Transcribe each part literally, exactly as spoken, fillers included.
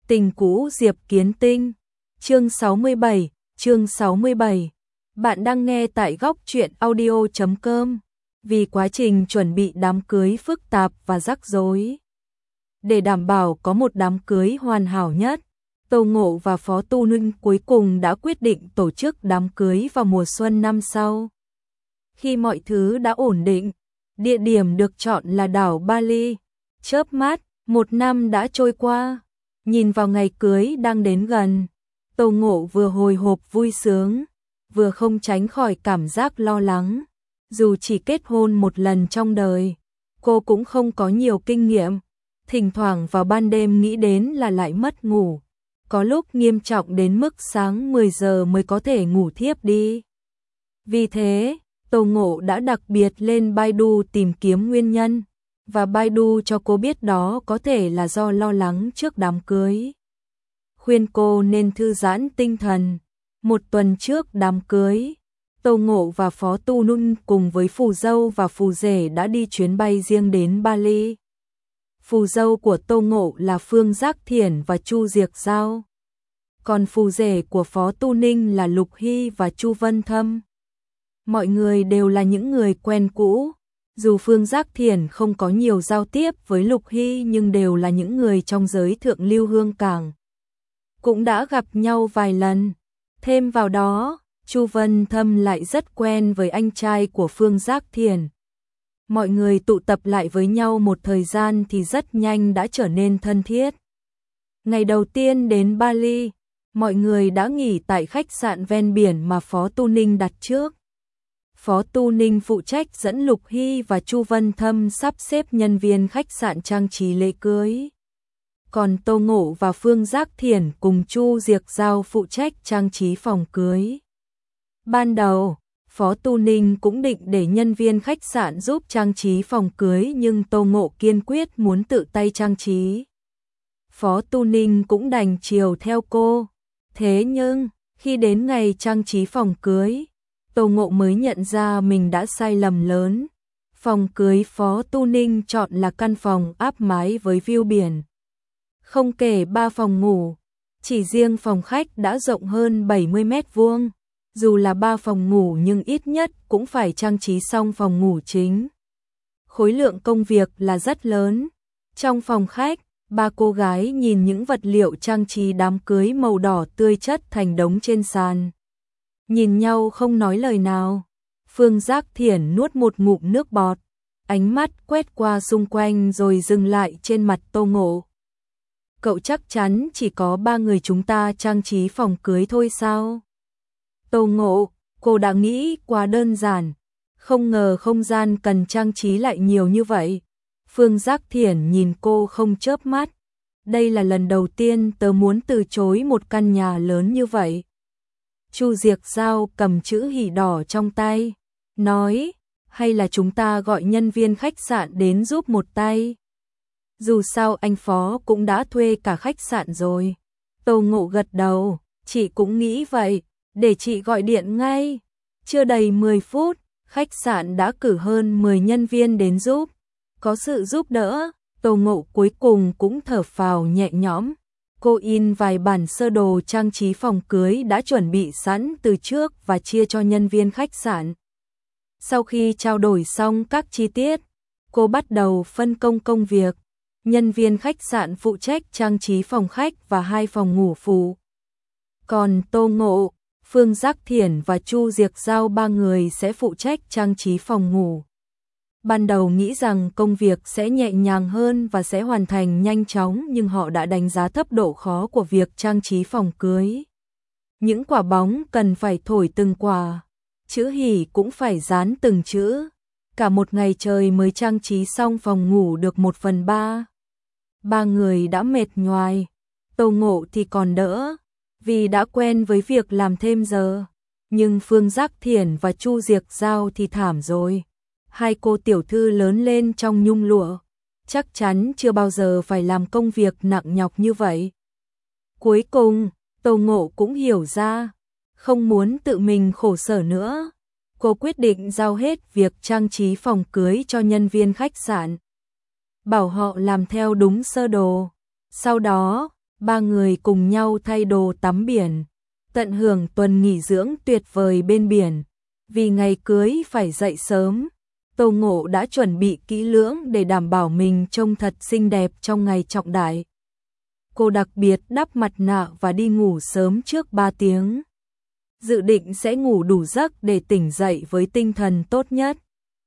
Tình cũ Diệp Kiến Tinh, chương sáu mươi bảy, chương sáu mươi bảy. Bạn đang nghe tại góc truyện audio chấm com. Vì quá trình chuẩn bị đám cưới phức tạp và rắc rối, để đảm bảo có một đám cưới hoàn hảo nhất, Tô Ngộ và Phó Tu Ninh cuối cùng đã quyết định tổ chức đám cưới vào mùa xuân năm sau. Khi mọi thứ đã ổn định, địa điểm được chọn là đảo Bali. Chớp mắt, một năm đã trôi qua. Nhìn vào ngày cưới đang đến gần, Tô Ngộ vừa hồi hộp vui sướng, vừa không tránh khỏi cảm giác lo lắng. Dù chỉ kết hôn một lần trong đời, cô cũng không có nhiều kinh nghiệm. Thỉnh thoảng vào ban đêm nghĩ đến là lại mất ngủ. Có lúc nghiêm trọng đến mức sáng mười giờ mới có thể ngủ thiếp đi. Vì thế, Tô Ngộ đã đặc biệt lên Baidu tìm kiếm nguyên nhân. Và Baidu cho cô biết đó có thể là do lo lắng trước đám cưới. Khuyên cô nên thư giãn tinh thần. Một tuần trước đám cưới, Tô Ngộ và Phó Tu Ninh cùng với phù dâu và phù rể đã đi chuyến bay riêng đến Bali. Phù dâu của Tô Ngộ là Phương Giác Thiển và Chu Diệc Giao. Còn phù rể của Phó Tu Ninh là Lục Hy và Chu Vân Thâm. Mọi người đều là những người quen cũ. Dù Phương Giác Thiển không có nhiều giao tiếp với Lục Hy nhưng đều là những người trong giới thượng lưu hương cảng. Cũng đã gặp nhau vài lần. Thêm vào đó, Chu Vân Thâm lại rất quen với anh trai của Phương Giác Thiển. Mọi người tụ tập lại với nhau một thời gian thì rất nhanh đã trở nên thân thiết. Ngày đầu tiên đến Bali, mọi người đã nghỉ tại khách sạn ven biển mà Phó Tu Ninh đặt trước. Phó Tu Ninh phụ trách dẫn Lục Hy và Chu Vân Thâm sắp xếp nhân viên khách sạn trang trí lễ cưới. Còn Tô Ngộ và Phương Giác Thiển cùng Chu Diệc Giao phụ trách trang trí phòng cưới. Ban đầu, Phó Tu Ninh cũng định để nhân viên khách sạn giúp trang trí phòng cưới nhưng Tô Ngộ kiên quyết muốn tự tay trang trí. Phó Tu Ninh cũng đành chiều theo cô. Thế nhưng, khi đến ngày trang trí phòng cưới, Tô Ngộ mới nhận ra mình đã sai lầm lớn. Phòng cưới Phó Tu Ninh chọn là căn phòng áp mái với view biển. Không kể ba phòng ngủ, chỉ riêng phòng khách đã rộng hơn bảy mươi mét vuông. Dù là ba phòng ngủ nhưng ít nhất cũng phải trang trí xong phòng ngủ chính. Khối lượng công việc là rất lớn. Trong phòng khách, ba cô gái nhìn những vật liệu trang trí đám cưới màu đỏ tươi chất thành đống trên sàn. Nhìn nhau không nói lời nào. Phương Giác Thiển nuốt một ngụm nước bọt, ánh mắt quét qua xung quanh rồi dừng lại trên mặt Tô Ngộ. Cậu chắc chắn chỉ có ba người chúng ta trang trí phòng cưới thôi sao? Tô Ngộ, cô đã nghĩ quá đơn giản, không ngờ không gian cần trang trí lại nhiều như vậy. Phương Giác Thiển nhìn cô không chớp mắt. Đây là lần đầu tiên tớ muốn từ chối một căn nhà lớn như vậy. Chu Diệc Giao cầm chữ hỷ đỏ trong tay, nói, hay là chúng ta gọi nhân viên khách sạn đến giúp một tay. Dù sao anh Phó cũng đã thuê cả khách sạn rồi. Tô Ngộ gật đầu, chị cũng nghĩ vậy, để chị gọi điện ngay. Chưa đầy mười phút, khách sạn đã cử hơn mười nhân viên đến giúp. Có sự giúp đỡ, Tô Ngộ cuối cùng cũng thở phào nhẹ nhõm. Cô in vài bản sơ đồ trang trí phòng cưới đã chuẩn bị sẵn từ trước và chia cho nhân viên khách sạn. Sau khi trao đổi xong các chi tiết, cô bắt đầu phân công công việc. Nhân viên khách sạn phụ trách trang trí phòng khách và hai phòng ngủ phụ. Còn Tô Ngộ, Phương Giác Thiển và Chu Diệc Giao ba người sẽ phụ trách trang trí phòng ngủ. Ban đầu nghĩ rằng công việc sẽ nhẹ nhàng hơn và sẽ hoàn thành nhanh chóng nhưng họ đã đánh giá thấp độ khó của việc trang trí phòng cưới. Những quả bóng cần phải thổi từng quả, chữ hỉ cũng phải dán từng chữ. Cả một ngày trời mới trang trí xong phòng ngủ được một phần ba. Ba người đã mệt nhoài, Tô Ngộ thì còn đỡ, vì đã quen với việc làm thêm giờ. Nhưng Phương Giác Thiển và Chu Diệc Giao thì thảm rồi. Hai cô tiểu thư lớn lên trong nhung lụa, chắc chắn chưa bao giờ phải làm công việc nặng nhọc như vậy. Cuối cùng, Tô Ngộ cũng hiểu ra, không muốn tự mình khổ sở nữa. Cô quyết định giao hết việc trang trí phòng cưới cho nhân viên khách sạn. Bảo họ làm theo đúng sơ đồ. Sau đó, Ba người cùng nhau thay đồ tắm biển, tận hưởng tuần nghỉ dưỡng tuyệt vời bên biển. Vì ngày cưới phải dậy sớm, Tô Ngộ đã chuẩn bị kỹ lưỡng để đảm bảo mình trông thật xinh đẹp trong ngày trọng đại. Cô đặc biệt đắp mặt nạ và đi ngủ sớm trước ba tiếng. Dự định sẽ ngủ đủ giấc để tỉnh dậy với tinh thần tốt nhất,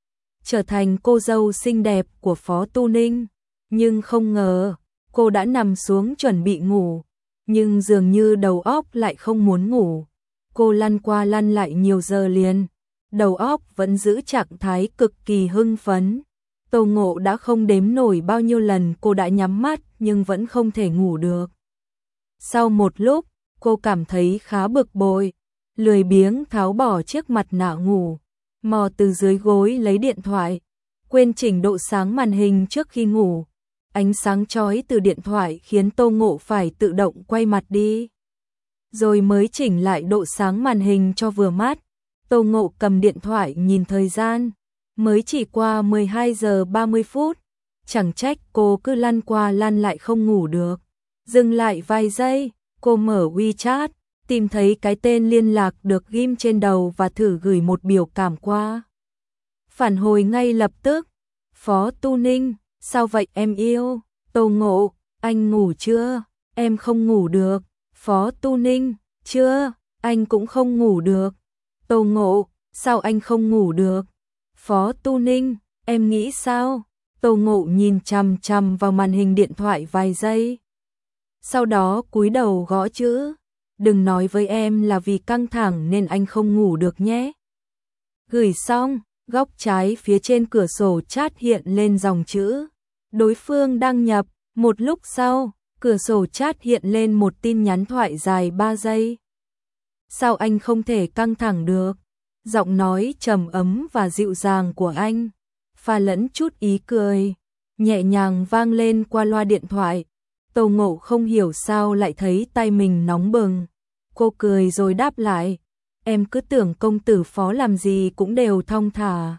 trở thành cô dâu xinh đẹp của Phó Tu Ninh. Nhưng không ngờ, cô đã nằm xuống chuẩn bị ngủ, nhưng dường như đầu óc lại không muốn ngủ. Cô lăn qua lăn lại nhiều giờ liền, đầu óc vẫn giữ trạng thái cực kỳ hưng phấn. Tô Ngộ đã không đếm nổi bao nhiêu lần cô đã nhắm mắt nhưng vẫn không thể ngủ được. Sau một lúc, cô cảm thấy khá bực bội, lười biếng tháo bỏ chiếc mặt nạ ngủ, mò từ dưới gối lấy điện thoại, quên chỉnh độ sáng màn hình trước khi ngủ. Ánh sáng chói từ điện thoại khiến Tô Ngộ phải tự động quay mặt đi, rồi mới chỉnh lại độ sáng màn hình cho vừa mắt. Tô Ngộ cầm điện thoại nhìn thời gian, mới chỉ qua mười hai giờ ba mươi phút, chẳng trách cô cứ lăn qua lăn lại không ngủ được. Dừng lại vài giây, cô mở WeChat, tìm thấy cái tên liên lạc được ghim trên đầu và thử gửi một biểu cảm qua. Phản hồi ngay lập tức: Phó Tu Ninh, sao vậy em yêu? Tô Ngộ, anh ngủ chưa? Em không ngủ được. Phó Tu Ninh, chưa, anh cũng không ngủ được. Tô Ngộ, sao anh không ngủ được? Phó Tu Ninh, em nghĩ sao? Tô Ngộ nhìn chằm chằm vào màn hình điện thoại vài giây, sau đó cúi đầu gõ chữ. Đừng nói với em là vì căng thẳng nên anh không ngủ được nhé. Gửi xong, góc trái phía trên cửa sổ chat hiện lên dòng chữ đối phương đăng nhập. Một lúc sau, cửa sổ chat hiện lên một tin nhắn thoại dài ba giây. Sao anh không thể căng thẳng được? Giọng nói trầm ấm và dịu dàng của anh, pha lẫn chút ý cười, nhẹ nhàng vang lên qua loa điện thoại. Tô Ngộ không hiểu sao lại thấy tay mình nóng bừng. Cô cười rồi đáp lại: em cứ tưởng công tử Phó làm gì cũng đều thong thả.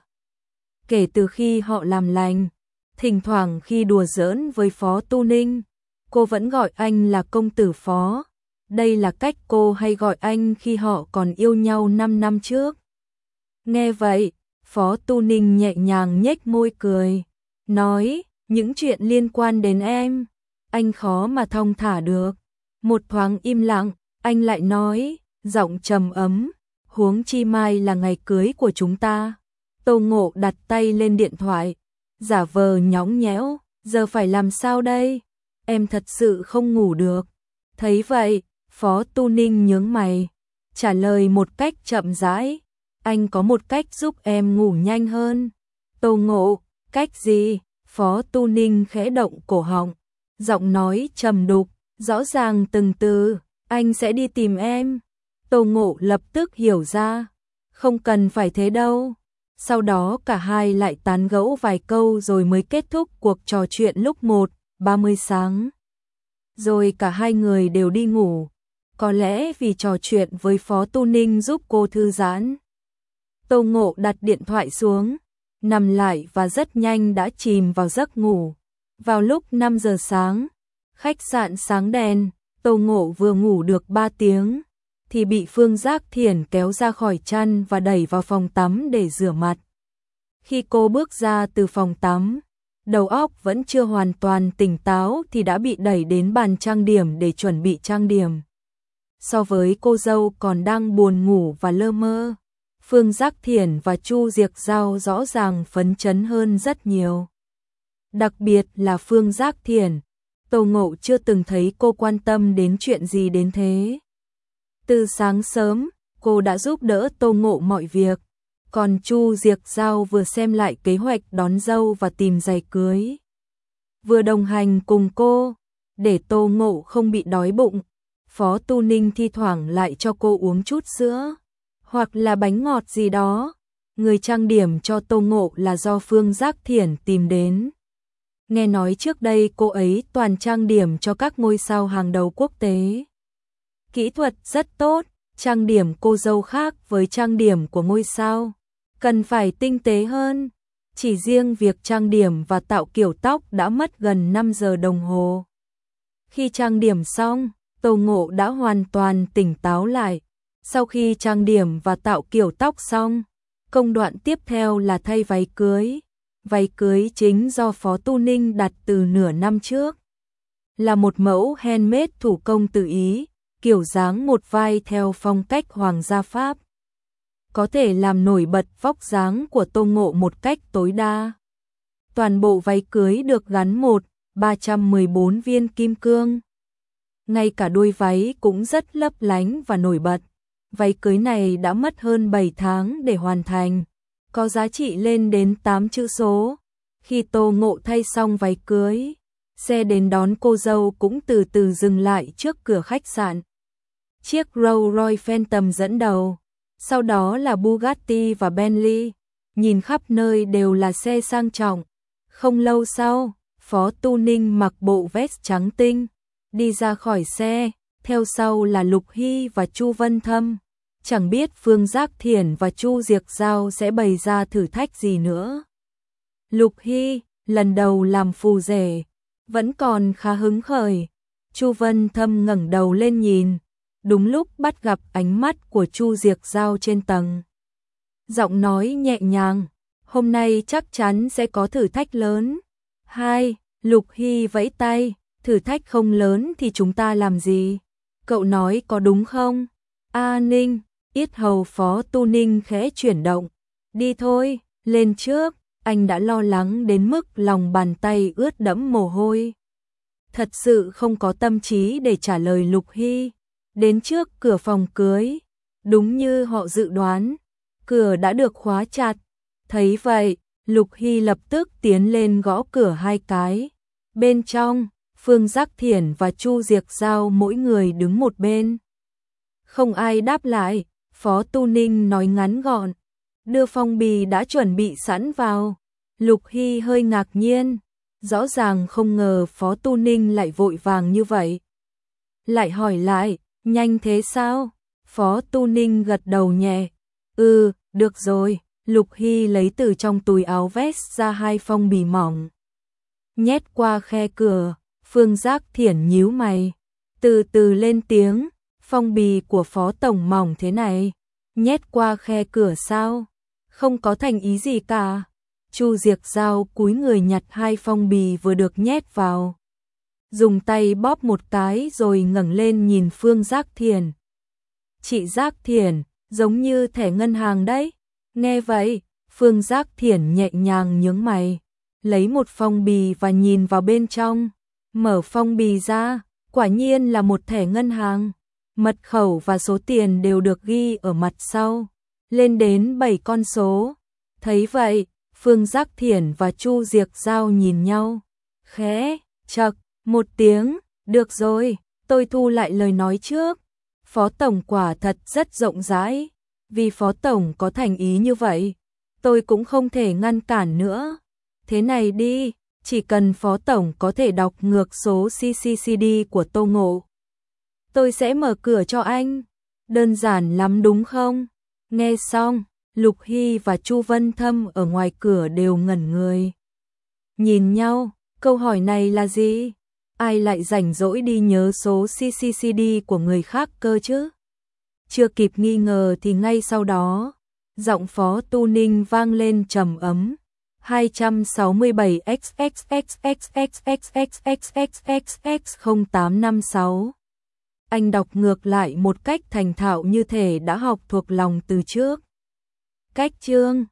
Kể từ khi họ làm lành, thỉnh thoảng khi đùa giỡn với Phó Tu Ninh, cô vẫn gọi anh là công tử Phó. Đây là cách cô hay gọi anh khi họ còn yêu nhau năm năm trước. Nghe vậy, Phó Tu Ninh nhẹ nhàng nhếch môi cười, nói: những chuyện liên quan đến em, anh khó mà thong thả được. Một thoáng im lặng, anh lại nói, giọng trầm ấm: huống chi mai là ngày cưới của chúng ta. Tô Ngộ đặt tay lên điện thoại, giả vờ nhõng nhẽo: giờ phải làm sao đây? Em thật sự không ngủ được. Thấy vậy, Phó Tu Ninh nhướng mày, trả lời một cách chậm rãi: anh có một cách giúp em ngủ nhanh hơn. Tô Ngộ: cách gì? Phó Tu Ninh khẽ động cổ họng, giọng nói trầm đục, rõ ràng từng từ: anh sẽ đi tìm em. Tô Ngộ lập tức hiểu ra, không cần phải thế đâu. Sau đó cả hai lại tán gẫu vài câu rồi mới kết thúc cuộc trò chuyện lúc một ba mươi sáng. Rồi cả hai người đều đi ngủ, có lẽ vì trò chuyện với Phó Tu Ninh giúp cô thư giãn. Tô Ngộ đặt điện thoại xuống, nằm lại và rất nhanh đã chìm vào giấc ngủ. Vào lúc năm giờ sáng, khách sạn sáng đèn, Tô Ngộ vừa ngủ được ba tiếng thì bị Phương Giác Thiển kéo ra khỏi chăn và đẩy vào phòng tắm để rửa mặt. Khi cô bước ra từ phòng tắm, đầu óc vẫn chưa hoàn toàn tỉnh táo thì đã bị đẩy đến bàn trang điểm để chuẩn bị trang điểm. So với cô dâu còn đang buồn ngủ và lơ mơ, Phương Giác Thiển và Chu Diệc Giao rõ ràng phấn chấn hơn rất nhiều. Đặc biệt là Phương Giác Thiển, Tô Ngộ chưa từng thấy cô quan tâm đến chuyện gì đến thế. Từ sáng sớm, cô đã giúp đỡ Tô Ngộ mọi việc, còn Chu Diệc Giao vừa xem lại kế hoạch đón dâu và tìm giày cưới, vừa đồng hành cùng cô, để Tô Ngộ không bị đói bụng. Phó Tu Ninh thi thoảng lại cho cô uống chút sữa, hoặc là bánh ngọt gì đó. Người trang điểm cho Tô Ngộ là do Phương Giác Thiển tìm đến. Nghe nói trước đây cô ấy toàn trang điểm cho các ngôi sao hàng đầu quốc tế. Kỹ thuật rất tốt, trang điểm cô dâu khác với trang điểm của ngôi sao, cần phải tinh tế hơn. Chỉ riêng việc trang điểm và tạo kiểu tóc đã mất gần năm giờ đồng hồ. Khi trang điểm xong, Tô Ngộ đã hoàn toàn tỉnh táo lại. Sau khi trang điểm và tạo kiểu tóc xong, công đoạn tiếp theo là thay váy cưới. Váy cưới chính do Phó Tu Ninh đặt từ nửa năm trước. Là một mẫu handmade thủ công từ Ý, kiểu dáng một vai theo phong cách hoàng gia Pháp. Có thể làm nổi bật vóc dáng của Tô Ngộ một cách tối đa. Toàn bộ váy cưới được gắn một ba trăm mười bốn viên kim cương. Ngay cả đuôi váy cũng rất lấp lánh và nổi bật. Váy cưới này đã mất hơn bảy tháng để hoàn thành, có giá trị lên đến tám chữ số. Khi Tô Ngộ thay xong váy cưới, xe đến đón cô dâu cũng từ từ dừng lại trước cửa khách sạn. Chiếc Rolls Royce Phantom dẫn đầu, sau đó là Bugatti và Bentley, nhìn khắp nơi đều là xe sang trọng. Không lâu sau, Phó Tu Ninh mặc bộ vest trắng tinh, đi ra khỏi xe, theo sau là Lục Hy và Chu Vân Thâm. Chẳng biết Phương Giác Thiển và Chu Diệc Giao sẽ bày ra thử thách gì nữa. Lục Hy, lần đầu làm phù rể, vẫn còn khá hứng khởi. Chu Vân Thâm ngẩng đầu lên nhìn, đúng lúc bắt gặp ánh mắt của Chu Diệc Giao trên tầng. Giọng nói nhẹ nhàng, hôm nay chắc chắn sẽ có thử thách lớn. Hai, Lục Hy vẫy tay, thử thách không lớn thì chúng ta làm gì? Cậu nói có đúng không? A Ninh, yết hầu Phó Tu Ninh khẽ chuyển động. Đi thôi, lên trước, anh đã lo lắng đến mức lòng bàn tay ướt đẫm mồ hôi. Thật sự không có tâm trí để trả lời Lục Hy. Đến trước cửa phòng cưới, đúng như họ dự đoán, cửa đã được khóa chặt. Thấy vậy, Lục Hy lập tức tiến lên gõ cửa hai cái. Bên trong, Phương Giác Thiển và Chu Diệc Giao mỗi người đứng một bên. Không ai đáp lại, Phó Tu Ninh nói ngắn gọn, đưa phong bì đã chuẩn bị sẵn vào. Lục Hy hơi ngạc nhiên, rõ ràng không ngờ Phó Tu Ninh lại vội vàng như vậy. Lại hỏi lại, nhanh thế sao? Phó Tu Ninh gật đầu nhẹ, ừ, được rồi. Lục Hy lấy từ trong túi áo vest ra hai phong bì mỏng, nhét qua khe cửa. Phương Giác Thiển nhíu mày, từ từ lên tiếng, phong bì của Phó Tổng mỏng thế này, nhét qua khe cửa sao? Không có thành ý gì cả. Chu Diệc Giao cúi người nhặt hai phong bì vừa được nhét vào, dùng tay bóp một cái rồi ngẩng lên nhìn Phương Giác Thiển. Chị Giác Thiển, giống như thẻ ngân hàng đấy. Nghe vậy, Phương Giác Thiển nhẹ nhàng nhướng mày, lấy một phong bì và nhìn vào bên trong. Mở phong bì ra, quả nhiên là một thẻ ngân hàng. Mật khẩu và số tiền đều được ghi ở mặt sau, lên đến bảy con số. Thấy vậy, Phương Giác Thiển và Chu Diệc Giao nhìn nhau, khẽ chậc một tiếng, được rồi, tôi thu lại lời nói trước. Phó Tổng quả thật rất rộng rãi, vì Phó Tổng có thành ý như vậy, tôi cũng không thể ngăn cản nữa. Thế này đi, chỉ cần Phó Tổng có thể đọc ngược số xê xê xê đê của Tô Ngộ, tôi sẽ mở cửa cho anh. Đơn giản lắm đúng không? Nghe xong, Lục Hy và Chu Vân Thâm ở ngoài cửa đều ngẩn người. Nhìn nhau, câu hỏi này là gì? Ai lại rảnh rỗi đi nhớ số xê xê xê đê của người khác cơ chứ? Chưa kịp nghi ngờ thì ngay sau đó, giọng Phó Tu Ninh vang lên trầm ấm. hai sáu bảy x x x x x x x x x x không tám năm sáu. Anh đọc ngược lại một cách thành thạo như thể đã học thuộc lòng từ trước. Cách chương